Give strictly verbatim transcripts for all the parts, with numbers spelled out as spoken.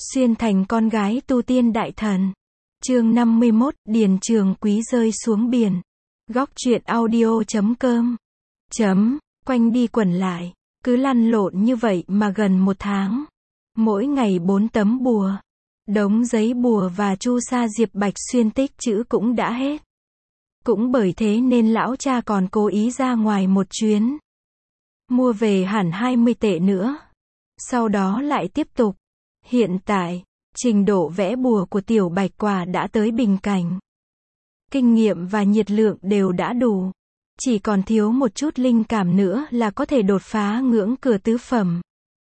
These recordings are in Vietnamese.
Xuyên thành con gái tu tiên đại thần. Chương năm mươi mốt, Điền Trường Quý rơi xuống biển. Góc truyện audio chấm com. Chấm, quanh đi quẩn lại. Cứ lăn lộn như vậy mà gần một tháng. Mỗi ngày bốn tấm bùa. Đống giấy bùa và chu sa Diệp Bạch Xuyên tích chữ cũng đã hết. Cũng bởi thế nên lão cha còn cố ý ra ngoài một chuyến. Mua về hẳn hai mươi tệ nữa. Sau đó lại tiếp tục. Hiện tại, trình độ vẽ bùa của Tiểu Bạch Quả đã tới bình cảnh. Kinh nghiệm và nhiệt lượng đều đã đủ. Chỉ còn thiếu một chút linh cảm nữa là có thể đột phá ngưỡng cửa tứ phẩm.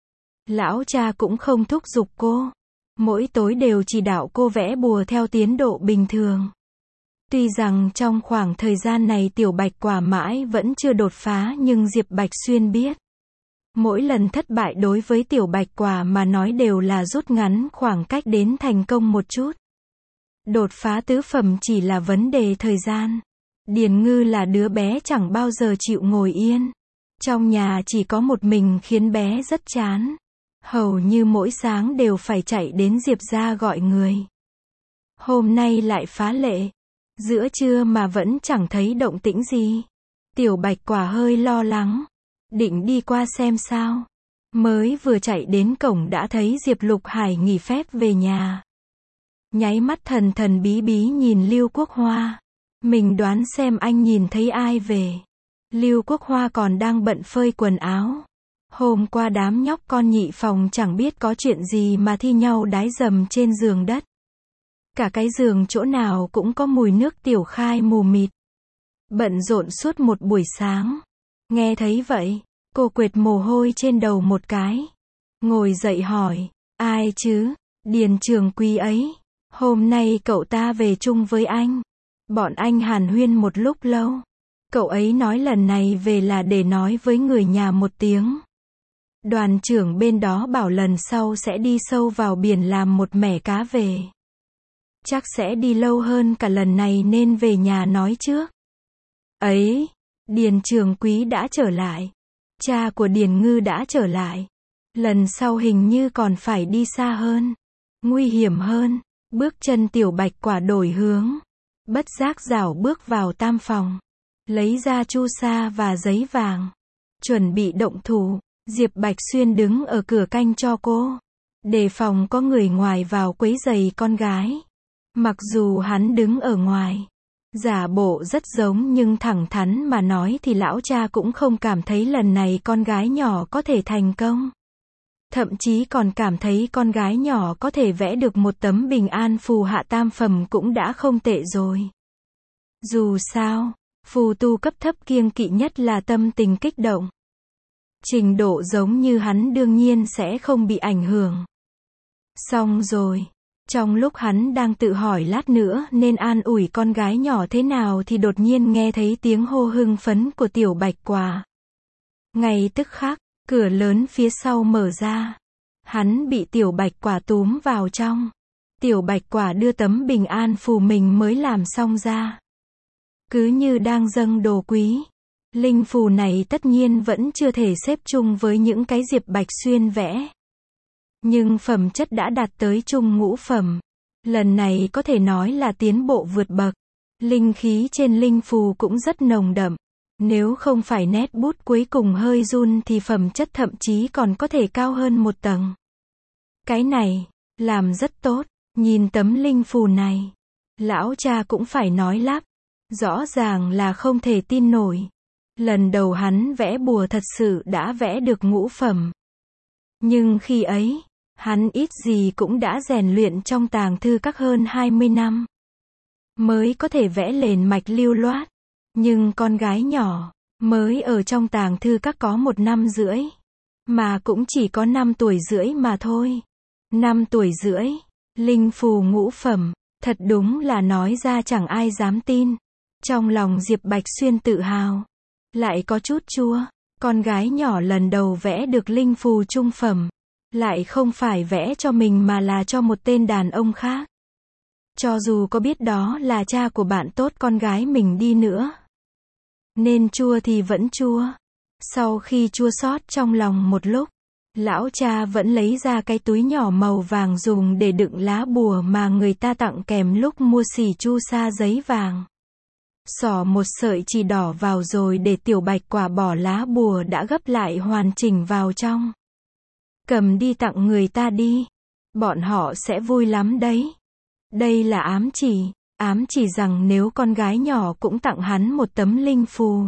Lão cha cũng không thúc giục cô. Mỗi tối đều chỉ đạo cô vẽ bùa theo tiến độ bình thường. Tuy rằng trong khoảng thời gian này Tiểu Bạch Quả mãi vẫn chưa đột phá, nhưng Diệp Bạch Xuyên biết. Mỗi lần thất bại đối với Tiểu Bạch Quả mà nói đều là rút ngắn khoảng cách đến thành công một chút. Đột phá tứ phẩm chỉ là vấn đề thời gian. Điền Ngư là đứa bé chẳng bao giờ chịu ngồi yên. Trong nhà chỉ có một mình khiến bé rất chán. Hầu như mỗi sáng đều phải chạy đến Diệp gia gọi người. Hôm nay lại phá lệ. Giữa trưa mà vẫn chẳng thấy động tĩnh gì. Tiểu Bạch Quả hơi lo lắng. Định đi qua xem sao. Mới vừa chạy đến cổng đã thấy Diệp Lục Hải nghỉ phép về nhà. Nháy mắt thần thần bí bí nhìn Lưu Quốc Hoa. Mình đoán xem anh nhìn thấy ai về. Lưu Quốc Hoa còn đang bận phơi quần áo. Hôm qua đám nhóc con nhị phòng chẳng biết có chuyện gì mà thi nhau đái dầm trên giường đất. Cả cái giường chỗ nào cũng có mùi nước tiểu khai mù mịt. Bận rộn suốt một buổi sáng. Nghe thấy vậy, cô quệt mồ hôi trên đầu một cái. Ngồi dậy hỏi, ai chứ? Điền Trường Quý ấy. Hôm nay cậu ta về chung với anh. Bọn anh hàn huyên một lúc lâu. Cậu ấy nói lần này về là để nói với người nhà một tiếng. Đoàn trưởng bên đó bảo lần sau sẽ đi sâu vào biển làm một mẻ cá về. Chắc sẽ đi lâu hơn cả lần này nên về nhà nói trước. Ấy, Điền Trường Quý đã trở lại. Cha của Điền Ngư đã trở lại. Lần sau hình như còn phải đi xa hơn. Nguy hiểm hơn. Bước chân Tiểu Bạch Quả đổi hướng. Bất giác rảo bước vào tam phòng. Lấy ra chu sa và giấy vàng. Chuẩn bị động thủ. Diệp Bạch Xuyên đứng ở cửa canh cho cô. Đề phòng có người ngoài vào quấy rầy con gái. Mặc dù hắn đứng ở ngoài. Giả bộ rất giống nhưng thẳng thắn mà nói thì lão cha cũng không cảm thấy lần này con gái nhỏ có thể thành công. Thậm chí còn cảm thấy con gái nhỏ có thể vẽ được một tấm bình an phù hạ tam phẩm cũng đã không tệ rồi. Dù sao, phù tu cấp thấp kiêng kỵ nhất là tâm tình kích động. Trình độ giống như hắn đương nhiên sẽ không bị ảnh hưởng. Xong rồi. Trong lúc hắn đang tự hỏi lát nữa nên an ủi con gái nhỏ thế nào thì đột nhiên nghe thấy tiếng hô hưng phấn của Tiểu Bạch Quả. Ngay tức khắc, cửa lớn phía sau mở ra. Hắn bị Tiểu Bạch Quả túm vào trong. Tiểu Bạch Quả đưa tấm bình an phù mình mới làm xong ra. Cứ như đang dâng đồ quý. Linh phù này tất nhiên vẫn chưa thể xếp chung với những cái Diệp Bạch Xuyên vẽ. Nhưng phẩm chất đã đạt tới trung ngũ phẩm. Lần này có thể nói là tiến bộ vượt bậc. Linh khí trên linh phù cũng rất nồng đậm. Nếu không phải nét bút cuối cùng hơi run thì phẩm chất thậm chí còn có thể cao hơn một tầng. Cái này, làm rất tốt. Nhìn tấm linh phù này. Lão cha cũng phải nói lắp. Rõ ràng là không thể tin nổi. Lần đầu hắn vẽ bùa thật sự đã vẽ được ngũ phẩm. Nhưng khi ấy, hắn ít gì cũng đã rèn luyện trong tàng thư các hơn hai mươi năm. Mới có thể vẽ liền mạch lưu loát. Nhưng con gái nhỏ, mới ở trong tàng thư các có một năm rưỡi. Mà cũng chỉ có năm tuổi rưỡi mà thôi. Năm tuổi rưỡi, linh phù ngũ phẩm, thật đúng là nói ra chẳng ai dám tin. Trong lòng Diệp Bạch Xuyên tự hào. Lại có chút chua, con gái nhỏ lần đầu vẽ được linh phù trung phẩm. Lại không phải vẽ cho mình mà là cho một tên đàn ông khác. Cho dù có biết đó là cha của bạn tốt con gái mình đi nữa. Nên chua thì vẫn chua. Sau khi chua xót trong lòng một lúc, Lão cha vẫn lấy ra cái túi nhỏ màu vàng dùng để đựng lá bùa mà người ta tặng kèm lúc mua xì chu sa giấy vàng. Xỏ một sợi chỉ đỏ vào rồi để tiểu bạch quả bỏ lá bùa đã gấp lại hoàn chỉnh vào trong. Cầm đi tặng người ta đi. Bọn họ sẽ vui lắm đấy. Đây là ám chỉ. Ám chỉ rằng nếu con gái nhỏ cũng tặng hắn một tấm linh phù,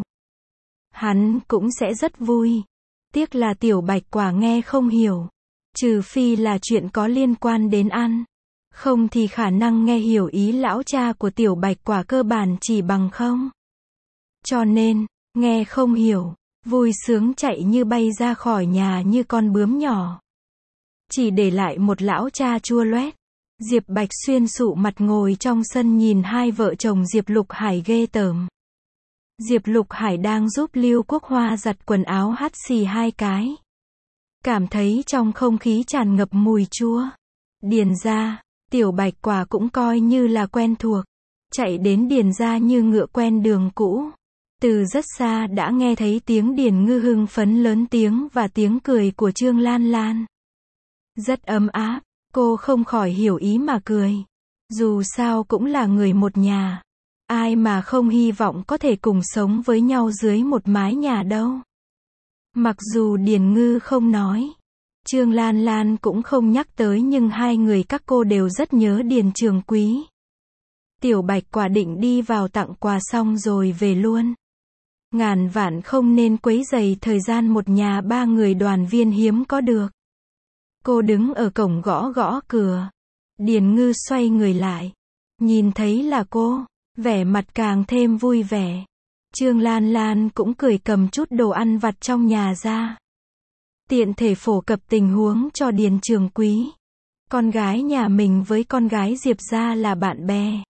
hắn cũng sẽ rất vui. Tiếc là tiểu bạch quả nghe không hiểu. Trừ phi là chuyện có liên quan đến ăn. Không thì khả năng nghe hiểu ý lão cha của tiểu bạch quả cơ bản chỉ bằng không. Cho nên, nghe không hiểu, vui sướng chạy như bay ra khỏi nhà như con bướm nhỏ. Chỉ để lại một lão cha chua loét. Diệp Bạch Xuyên sụ mặt ngồi trong sân nhìn hai vợ chồng Diệp Lục Hải ghê tởm. Diệp Lục Hải đang giúp Lưu Quốc Hoa giặt quần áo hắt xì hai cái. Cảm thấy trong không khí tràn ngập mùi chua. Điền ra, tiểu bạch quả cũng coi như là quen thuộc. Chạy đến điền ra như ngựa quen đường cũ. Từ rất xa đã nghe thấy tiếng Điền Ngư hưng phấn lớn tiếng và tiếng cười của Trương Lan Lan. Rất ấm áp, cô không khỏi hiểu ý mà cười. Dù sao cũng là người một nhà. Ai mà không hy vọng có thể cùng sống với nhau dưới một mái nhà đâu. Mặc dù Điền Ngư không nói, Trương Lan Lan cũng không nhắc tới nhưng hai người các cô đều rất nhớ Điền Trường Quý. Tiểu bạch quả định đi vào tặng quà xong rồi về luôn. Ngàn vạn không nên quấy rầy thời gian một nhà ba người đoàn viên hiếm có được. Cô đứng ở cổng gõ gõ cửa. Điền Ngư xoay người lại. Nhìn thấy là cô, vẻ mặt càng thêm vui vẻ. Trương Lan Lan cũng cười cầm chút đồ ăn vặt trong nhà ra. Tiện thể phổ cập tình huống cho Điền Trường Quý. Con gái nhà mình với con gái Diệp gia là bạn bè.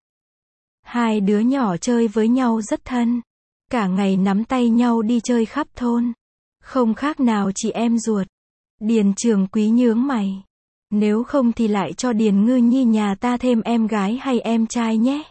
Hai đứa nhỏ chơi với nhau rất thân. Cả ngày nắm tay nhau đi chơi khắp thôn. Không khác nào chị em ruột. Điền Trường Quý nhướng mày. Nếu không thì lại cho Điền Ngư Nhi nhà ta thêm em gái hay em trai nhé.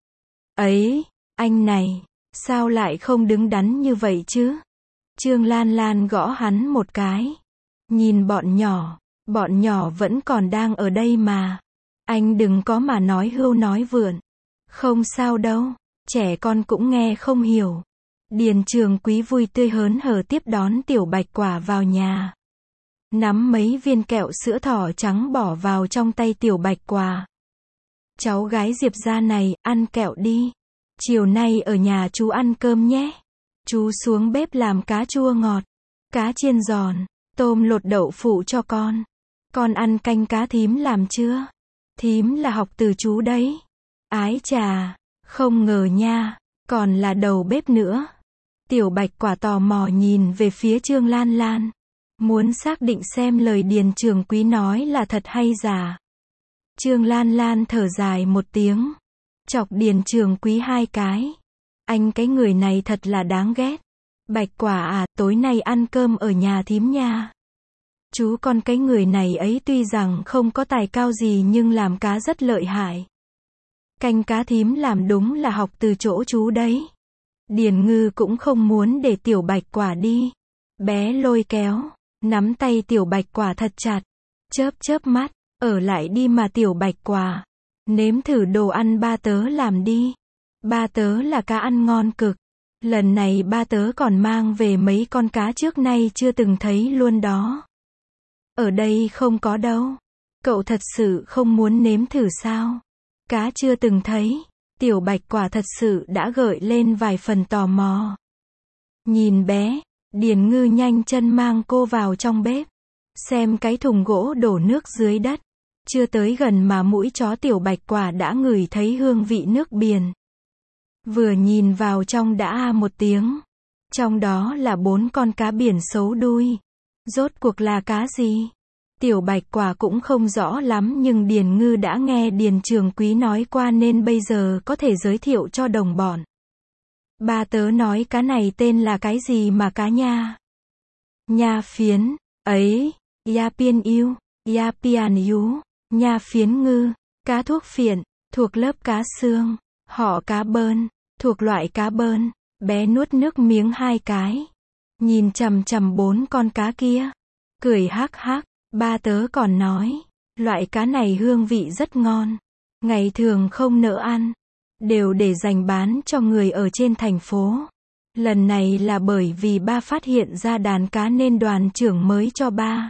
Ấy, anh này, sao lại không đứng đắn như vậy chứ? Trương Lan Lan gõ hắn một cái. Nhìn bọn nhỏ, bọn nhỏ vẫn còn đang ở đây mà. Anh đừng có mà nói hưu nói vượn. Không sao đâu, trẻ con cũng nghe không hiểu. Điền Trường Quý vui tươi hớn hở tiếp đón tiểu bạch quả vào nhà. Nắm mấy viên kẹo sữa thỏ trắng bỏ vào trong tay tiểu bạch quả. Cháu gái Diệp gia này, ăn kẹo đi. Chiều nay ở nhà chú ăn cơm nhé. Chú xuống bếp làm cá chua ngọt, cá chiên giòn, tôm lột đậu phụ cho con. Con ăn canh cá thím làm chưa? Thím là học từ chú đấy. Ái chà, không ngờ nha, còn là đầu bếp nữa. Tiểu bạch quả tò mò nhìn về phía Trương Lan Lan. Muốn xác định xem lời Điền Trường Quý nói là thật hay giả. Trương Lan Lan thở dài một tiếng. Chọc Điền Trường Quý hai cái. Anh cái người này thật là đáng ghét. Bạch quả à, tối nay ăn cơm ở nhà thím nha. Chú con cái người này ấy tuy rằng không có tài cao gì nhưng làm cá rất lợi hại. Canh cá thím làm đúng là học từ chỗ chú đấy. Điền Ngư cũng không muốn để tiểu bạch quả đi. Bé lôi kéo, nắm tay tiểu bạch quả thật chặt. Chớp chớp mắt, ở lại đi mà tiểu bạch quả. Nếm thử đồ ăn ba tớ làm đi. Ba tớ là cá ăn ngon cực. Lần này ba tớ còn mang về mấy con cá trước nay chưa từng thấy luôn đó. Ở đây không có đâu. Cậu thật sự không muốn nếm thử sao? Cá chưa từng thấy. Tiểu bạch quả thật sự đã gợi lên vài phần tò mò. Nhìn bé, Điền Ngư nhanh chân mang cô vào trong bếp. Xem cái thùng gỗ đổ nước dưới đất. Chưa tới gần mà mũi chó tiểu bạch quả đã ngửi thấy hương vị nước biển. Vừa nhìn vào trong đã a một tiếng. Trong đó là bốn con cá biển xấu đuôi. Rốt cuộc là cá gì? Tiểu bạch quả cũng không rõ lắm nhưng Điền Ngư đã nghe Điền Trường Quý nói qua nên bây giờ có thể giới thiệu cho đồng bọn. Ba tớ nói cá này tên là cái gì mà cá nha? Nha phiến, ấy, ya piên yêu, ya pian yú, nha phiến ngư, cá thuốc phiện, thuộc lớp cá xương, họ cá bơn, thuộc loại cá bơn. Bé nuốt nước miếng hai cái. Nhìn chằm chằm bốn con cá kia. cười hắc hắc, ba tớ còn nói, loại cá này hương vị rất ngon, ngày thường không nỡ ăn, đều để dành bán cho người ở trên thành phố. Lần này là bởi vì ba phát hiện ra đàn cá nên đoàn trưởng mới cho ba.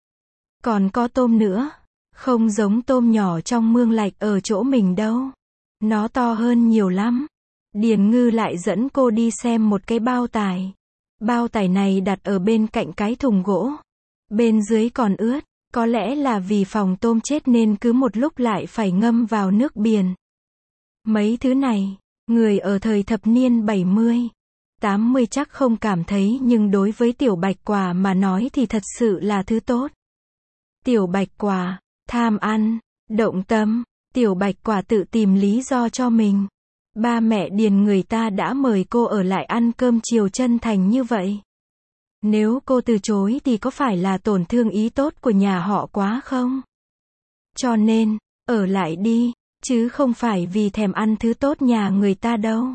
Còn có tôm nữa, không giống tôm nhỏ trong mương lạch ở chỗ mình đâu. Nó to hơn nhiều lắm. Điền Ngư lại dẫn cô đi xem một cái bao tải. Bao tải này đặt ở bên cạnh cái thùng gỗ. Bên dưới còn ướt, có lẽ là vì phòng tôm chết nên cứ một lúc lại phải ngâm vào nước biển. Mấy thứ này, người ở thời thập niên bảy mươi, tám mươi chắc không cảm thấy, nhưng đối với Tiểu Bạch Quả mà nói thì thật sự là thứ tốt. Tiểu Bạch Quả, tham ăn, động tâm, Tiểu Bạch Quả tự tìm lý do cho mình. Ba mẹ Điền người ta đã mời cô ở lại ăn cơm chiều chân thành như vậy. Nếu cô từ chối thì có phải là tổn thương ý tốt của nhà họ quá không? Cho nên, ở lại đi, chứ không phải vì thèm ăn thứ tốt nhà người ta đâu.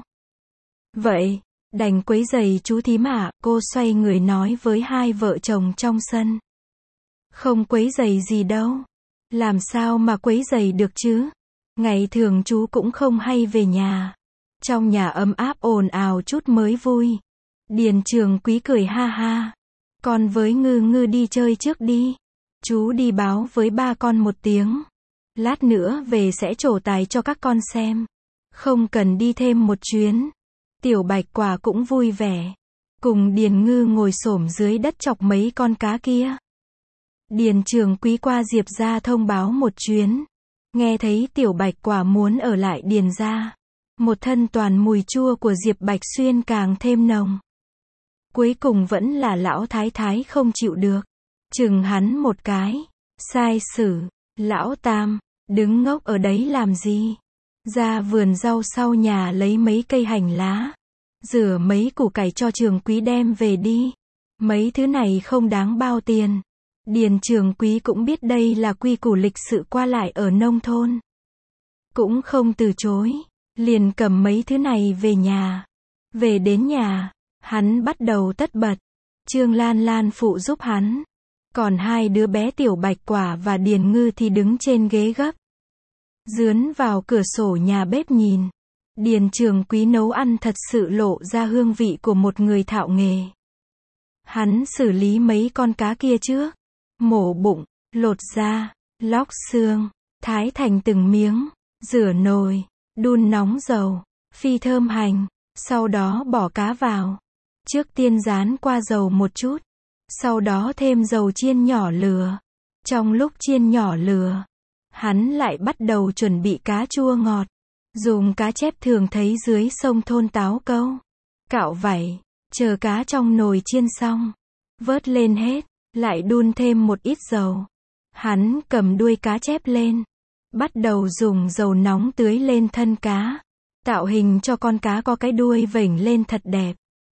Vậy, đành quấy giày chú thím ạ, cô xoay người nói với hai vợ chồng trong sân. Không quấy giày gì đâu. Làm sao mà quấy giày được chứ? Ngày thường chú cũng không hay về nhà. Trong nhà ấm áp ồn ào chút mới vui. Điền Trường Quý cười ha ha. Con với Ngư Ngư đi chơi trước đi. Chú đi báo với ba con một tiếng. Lát nữa về sẽ trổ tài cho các con xem. Không cần đi thêm một chuyến. Tiểu Bạch Quả cũng vui vẻ. Cùng Điền Ngư ngồi xổm dưới đất chọc mấy con cá kia. Điền Trường Quý qua Diệp gia thông báo một chuyến. Nghe thấy Tiểu Bạch Quả muốn ở lại Điền gia. Một thân toàn mùi chua của Diệp Bạch Xuyên càng thêm nồng. Cuối cùng vẫn là lão thái thái không chịu được. Chừng hắn một cái. Sai sử, lão Tam, đứng ngốc ở đấy làm gì? Ra vườn rau sau nhà lấy mấy cây hành lá. Rửa mấy củ cải cho Trường Quý đem về đi. Mấy thứ này không đáng bao tiền. Điền Trường Quý cũng biết đây là quy củ lịch sự qua lại ở nông thôn. Cũng không từ chối. Liền cầm mấy thứ này về nhà. Về đến nhà, hắn bắt đầu tất bật. Trương Lan Lan phụ giúp hắn. Còn hai đứa bé Tiểu Bạch Quả và Điền Ngư thì đứng trên ghế gấp. Dướn vào cửa sổ nhà bếp nhìn. Điền Trường Quý nấu ăn thật sự lộ ra hương vị của một người thạo nghề. Hắn xử lý mấy con cá kia trước. Mổ bụng, lột da, lóc xương, thái thành từng miếng, rửa nồi, đun nóng dầu, phi thơm hành, sau đó bỏ cá vào. Trước tiên rán qua dầu một chút, sau đó thêm dầu chiên nhỏ lửa. Trong lúc chiên nhỏ lửa, hắn lại bắt đầu chuẩn bị cá chua ngọt. Dùng cá chép thường thấy dưới sông thôn Táo Câu. Cạo vảy, chờ cá trong nồi chiên xong. Vớt lên hết, lại đun thêm một ít dầu. Hắn cầm đuôi cá chép lên. Bắt đầu dùng dầu nóng tưới lên thân cá. Tạo hình cho con cá có cái đuôi vểnh lên thật đẹp.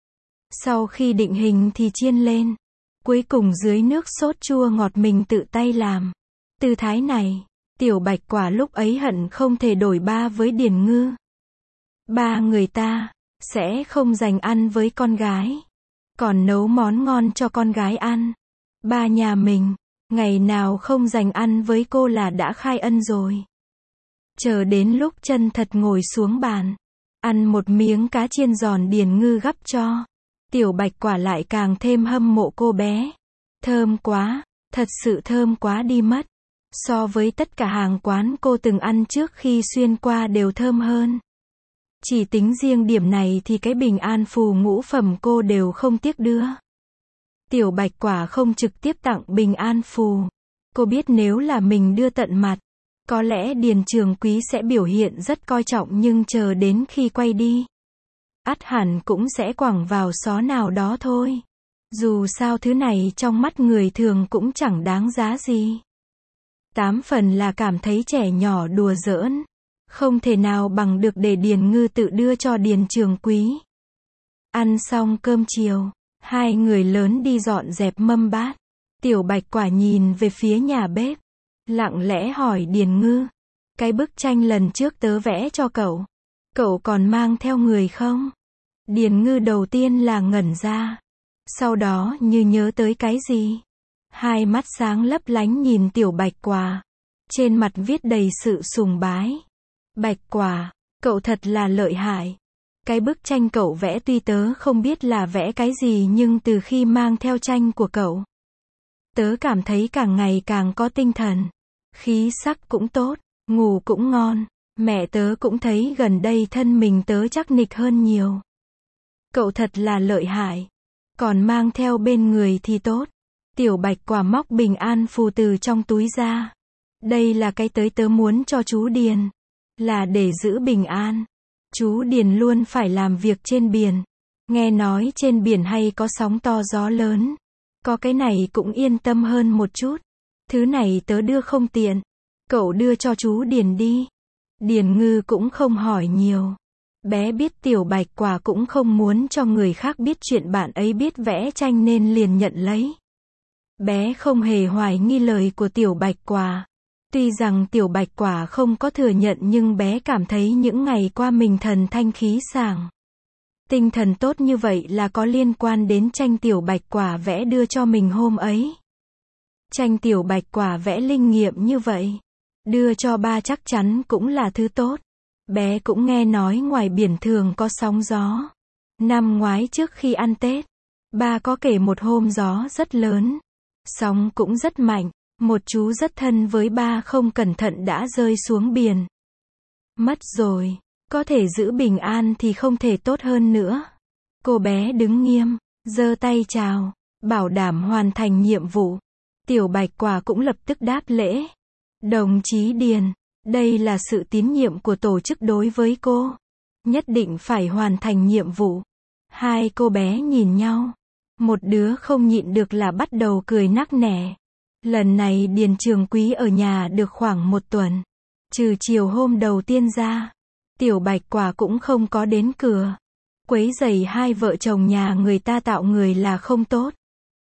Sau khi định hình thì chiên lên. Cuối cùng dưới nước sốt chua ngọt mình tự tay làm. Tư thái này, Tiểu Bạch Quả lúc ấy hận không thể đổi ba với Điền Ngư. Ba người ta sẽ không dành ăn với con gái, còn nấu món ngon cho con gái ăn. Ba nhà mình, ngày nào không dành ăn với cô là đã khai ân rồi. Chờ đến lúc chân thật ngồi xuống bàn, ăn một miếng cá chiên giòn Điền Ngư gắp cho. Tiểu Bạch Quả lại càng thêm hâm mộ cô bé. Thơm quá, thật sự thơm quá đi mất. So với tất cả hàng quán cô từng ăn trước khi xuyên qua đều thơm hơn. Chỉ tính riêng điểm này thì cái bình an phù ngũ phẩm cô đều không tiếc đưa. Tiểu Bạch Quả không trực tiếp tặng bình an phù. Cô biết nếu là mình đưa tận mặt, có lẽ Điền Trường Quý sẽ biểu hiện rất coi trọng, nhưng chờ đến khi quay đi, ắt hẳn cũng sẽ quẳng vào xó nào đó thôi. Dù sao thứ này trong mắt người thường cũng chẳng đáng giá gì. Tám phần là cảm thấy trẻ nhỏ đùa giỡn. Không thể nào bằng được để Điền Ngư tự đưa cho Điền Trường Quý. Ăn xong cơm chiều, hai người lớn đi dọn dẹp mâm bát. Tiểu Bạch Quả nhìn về phía nhà bếp, lặng lẽ hỏi Điền Ngư. Cái bức tranh lần trước tớ vẽ cho cậu, cậu còn mang theo người không? Điền Ngư đầu tiên là ngẩn ra. Sau đó như nhớ tới cái gì. Hai mắt sáng lấp lánh nhìn Tiểu Bạch Quả. Trên mặt viết đầy sự sùng bái. Bạch Quả, cậu thật là lợi hại. Cái bức tranh cậu vẽ tuy tớ không biết là vẽ cái gì nhưng từ khi mang theo tranh của cậu, tớ cảm thấy càng ngày càng có tinh thần. Khí sắc cũng tốt, ngủ cũng ngon. Mẹ tớ cũng thấy gần đây thân mình tớ chắc nịch hơn nhiều. Cậu thật là lợi hại. Còn mang theo bên người thì tốt. Tiểu Bạch Quả móc bình an phù từ trong túi ra. Đây là cái tới tớ muốn cho chú Điền. Là để giữ bình an. Chú Điền luôn phải làm việc trên biển. Nghe nói trên biển hay có sóng to gió lớn. Có cái này cũng yên tâm hơn một chút. Thứ này tớ đưa không tiện. Cậu đưa cho chú Điền đi. Điền Ngư cũng không hỏi nhiều. Bé biết Tiểu Bạch Quả cũng không muốn cho người khác biết chuyện bạn ấy biết vẽ tranh nên liền nhận lấy. Bé không hề hoài nghi lời của Tiểu Bạch Quả. Tuy rằng Tiểu Bạch Quả không có thừa nhận nhưng bé cảm thấy những ngày qua mình thần thanh khí sảng. Tinh thần tốt như vậy là có liên quan đến tranh Tiểu Bạch Quả vẽ đưa cho mình hôm ấy. Tranh Tiểu Bạch Quả vẽ linh nghiệm như vậy. Đưa cho ba chắc chắn cũng là thứ tốt. Bé cũng nghe nói ngoài biển thường có sóng gió. Năm ngoái trước khi ăn Tết, ba có kể một hôm gió rất lớn. Sóng cũng rất mạnh. Một chú rất thân với ba không cẩn thận đã rơi xuống biển. Mất rồi. Có thể giữ bình an thì không thể tốt hơn nữa. Cô bé đứng nghiêm, giơ tay chào, bảo đảm hoàn thành nhiệm vụ. Tiểu Bạch Quả cũng lập tức đáp lễ. Đồng chí Điền, đây là sự tín nhiệm của tổ chức đối với cô. Nhất định phải hoàn thành nhiệm vụ. Hai cô bé nhìn nhau. Một đứa không nhịn được là bắt đầu cười nắc nẻ. Lần này Điền Trường Quý ở nhà được khoảng một tuần. Trừ chiều hôm đầu tiên ra, Tiểu Bạch Quả cũng không có đến cửa. Quấy rầy hai vợ chồng nhà người ta tạo người là không tốt.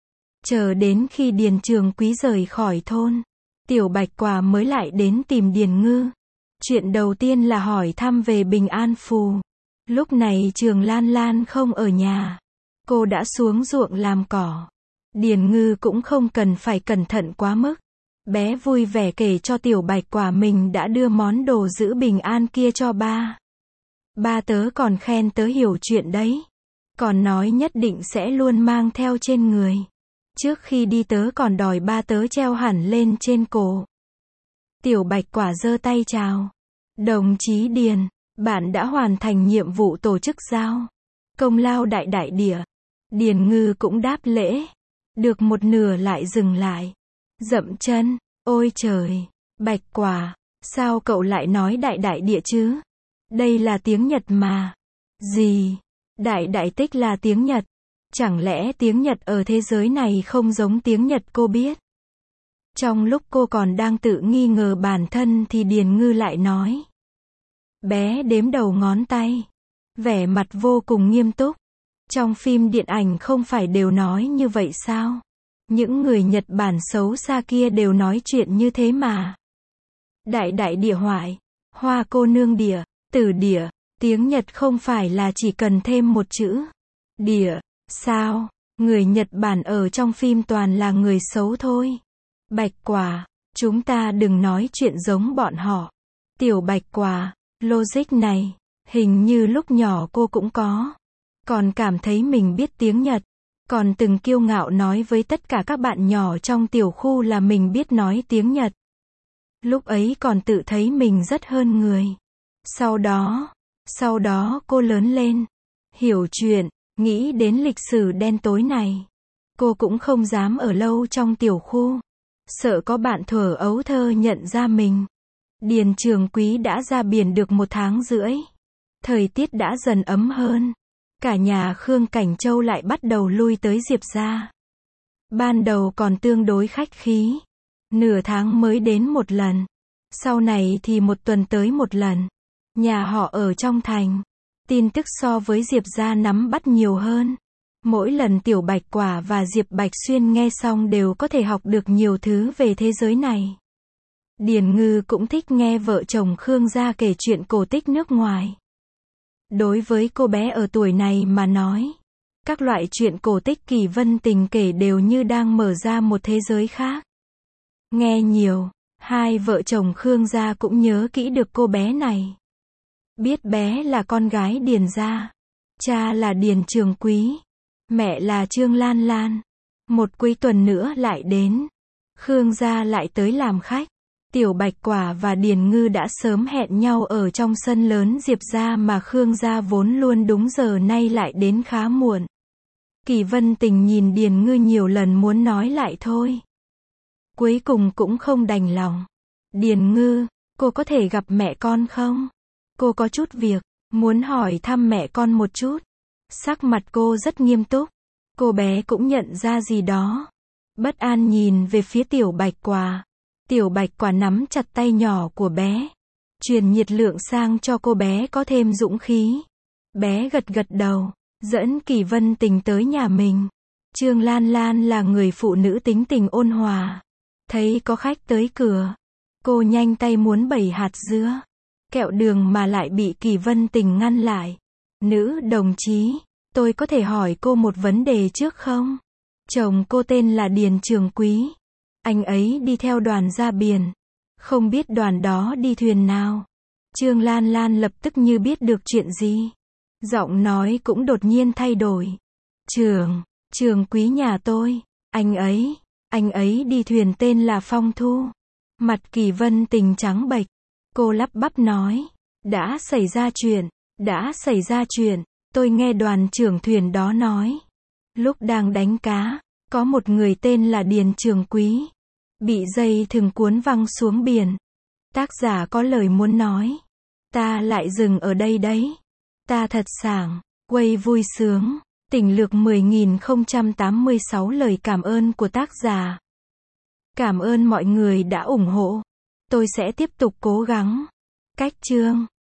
Chờ đến khi Điền Trường Quý rời khỏi thôn, Tiểu Bạch Quả mới lại đến tìm Điền Ngư. Chuyện đầu tiên là hỏi thăm về bình an phù. Lúc này Trường Lan Lan không ở nhà. Cô đã xuống ruộng làm cỏ. Điền Ngư cũng không cần phải cẩn thận quá mức. Bé vui vẻ kể cho Tiểu Bạch Quả mình đã đưa món đồ giữ bình an kia cho ba. Ba tớ còn khen tớ hiểu chuyện đấy. Còn nói nhất định sẽ luôn mang theo trên người. Trước khi đi tớ còn đòi ba tớ treo hẳn lên trên cổ. Tiểu Bạch Quả giơ tay chào. Đồng chí Điền, bạn đã hoàn thành nhiệm vụ tổ chức giao. Công lao đại đại địa. Điền Ngư cũng đáp lễ. Được một nửa lại dừng lại. Dậm chân. Ôi trời. Bạch Quả. Sao cậu lại nói đại đại địa chứ? Đây là tiếng Nhật mà. Gì? Đại đại tích là tiếng Nhật. Chẳng lẽ tiếng Nhật ở thế giới này không giống tiếng Nhật cô biết? Trong lúc cô còn đang tự nghi ngờ bản thân thì Điền Ngư lại nói. Bé đếm đầu ngón tay. Vẻ mặt vô cùng nghiêm túc. Trong phim điện ảnh không phải đều nói như vậy sao? Những người Nhật Bản xấu xa kia đều nói chuyện như thế mà. Đại đại địa hoại. Hoa cô nương địa. Tử địa. Tiếng Nhật không phải là chỉ cần thêm một chữ. Địa. Sao? Người Nhật Bản ở trong phim toàn là người xấu thôi. Bạch Quả. Chúng ta đừng nói chuyện giống bọn họ. Tiểu Bạch Quả. Logic này. Hình như lúc nhỏ cô cũng có. Còn cảm thấy mình biết tiếng Nhật. Còn từng kiêu ngạo nói với tất cả các bạn nhỏ trong tiểu khu là mình biết nói tiếng Nhật. Lúc ấy còn tự thấy mình rất hơn người. Sau đó, sau đó cô lớn lên. Hiểu chuyện, nghĩ đến lịch sử đen tối này. Cô cũng không dám ở lâu trong tiểu khu. Sợ có bạn thuở ấu thơ nhận ra mình. Điền Trường Quý đã ra biển được một tháng rưỡi. Thời tiết đã dần ấm hơn. Cả nhà Khương Cảnh Châu lại bắt đầu lui tới Diệp gia. Ban đầu còn tương đối khách khí. Nửa tháng mới đến một lần. Sau này thì một tuần tới một lần. Nhà họ ở trong thành. Tin tức so với Diệp gia nắm bắt nhiều hơn. Mỗi lần Tiểu Bạch Quả và Diệp Bạch Xuyên nghe xong đều có thể học được nhiều thứ về thế giới này. Điền Ngư cũng thích nghe vợ chồng Khương gia kể chuyện cổ tích nước ngoài. Đối với cô bé ở tuổi này mà nói, Các loại chuyện cổ tích Kỳ Vân Tình kể đều như đang mở ra một thế giới khác. Nghe nhiều, hai vợ chồng Khương gia cũng nhớ kỹ được cô bé này. Biết bé là con gái Điền gia. Cha là Điền Trường Quý. Mẹ là Trương Lan Lan. Một cuối tuần nữa lại đến. Khương gia lại tới làm khách. Tiểu Bạch Quả và Điền Ngư đã sớm hẹn nhau ở trong sân lớn Diệp gia mà Khương gia vốn luôn đúng giờ nay lại đến khá muộn. Kỳ Vân Tình nhìn Điền Ngư nhiều lần muốn nói lại thôi. Cuối cùng cũng không đành lòng. Điền Ngư, cô có thể gặp mẹ con không? Cô có chút việc, muốn hỏi thăm mẹ con một chút. Sắc mặt cô rất nghiêm túc. Cô bé cũng nhận ra gì đó. Bất an nhìn về phía Tiểu Bạch Quả. Tiểu Bạch Quả nắm chặt tay nhỏ của bé. Truyền nhiệt lượng sang cho cô bé có thêm dũng khí. Bé gật gật đầu, dẫn Kỳ Vân Tình tới nhà mình. Trương Lan Lan là người phụ nữ tính tình ôn hòa. Thấy có khách tới cửa, cô nhanh tay muốn bẩy hạt dứa, kẹo đường mà lại bị Kỳ Vân Tình ngăn lại. Nữ đồng chí, tôi có thể hỏi cô một vấn đề trước không? Chồng cô tên là Điền Trường Quý. Anh ấy đi theo đoàn ra biển. Không biết đoàn đó đi thuyền nào. Trương Lan Lan lập tức như biết được chuyện gì. Giọng nói cũng đột nhiên thay đổi. Trường, Trường Quý nhà tôi. Anh ấy, anh ấy đi thuyền tên là Phong Thu. Mặt Kỳ Vân Tình trắng bệch. Cô lắp bắp nói. Đã xảy ra chuyện, đã xảy ra chuyện. Tôi nghe đoàn trưởng thuyền đó nói. Lúc đang đánh cá, có một người tên là Điền Trường Quý. Bị dây thừng cuốn văng xuống biển. Tác giả có lời muốn nói. Ta lại dừng ở đây đấy. Ta thật sảng, quay vui sướng. Tình lược mười nghìn không trăm tám mươi sáu lời cảm ơn của tác giả. Cảm ơn mọi người đã ủng hộ. Tôi sẽ tiếp tục cố gắng. Cách chương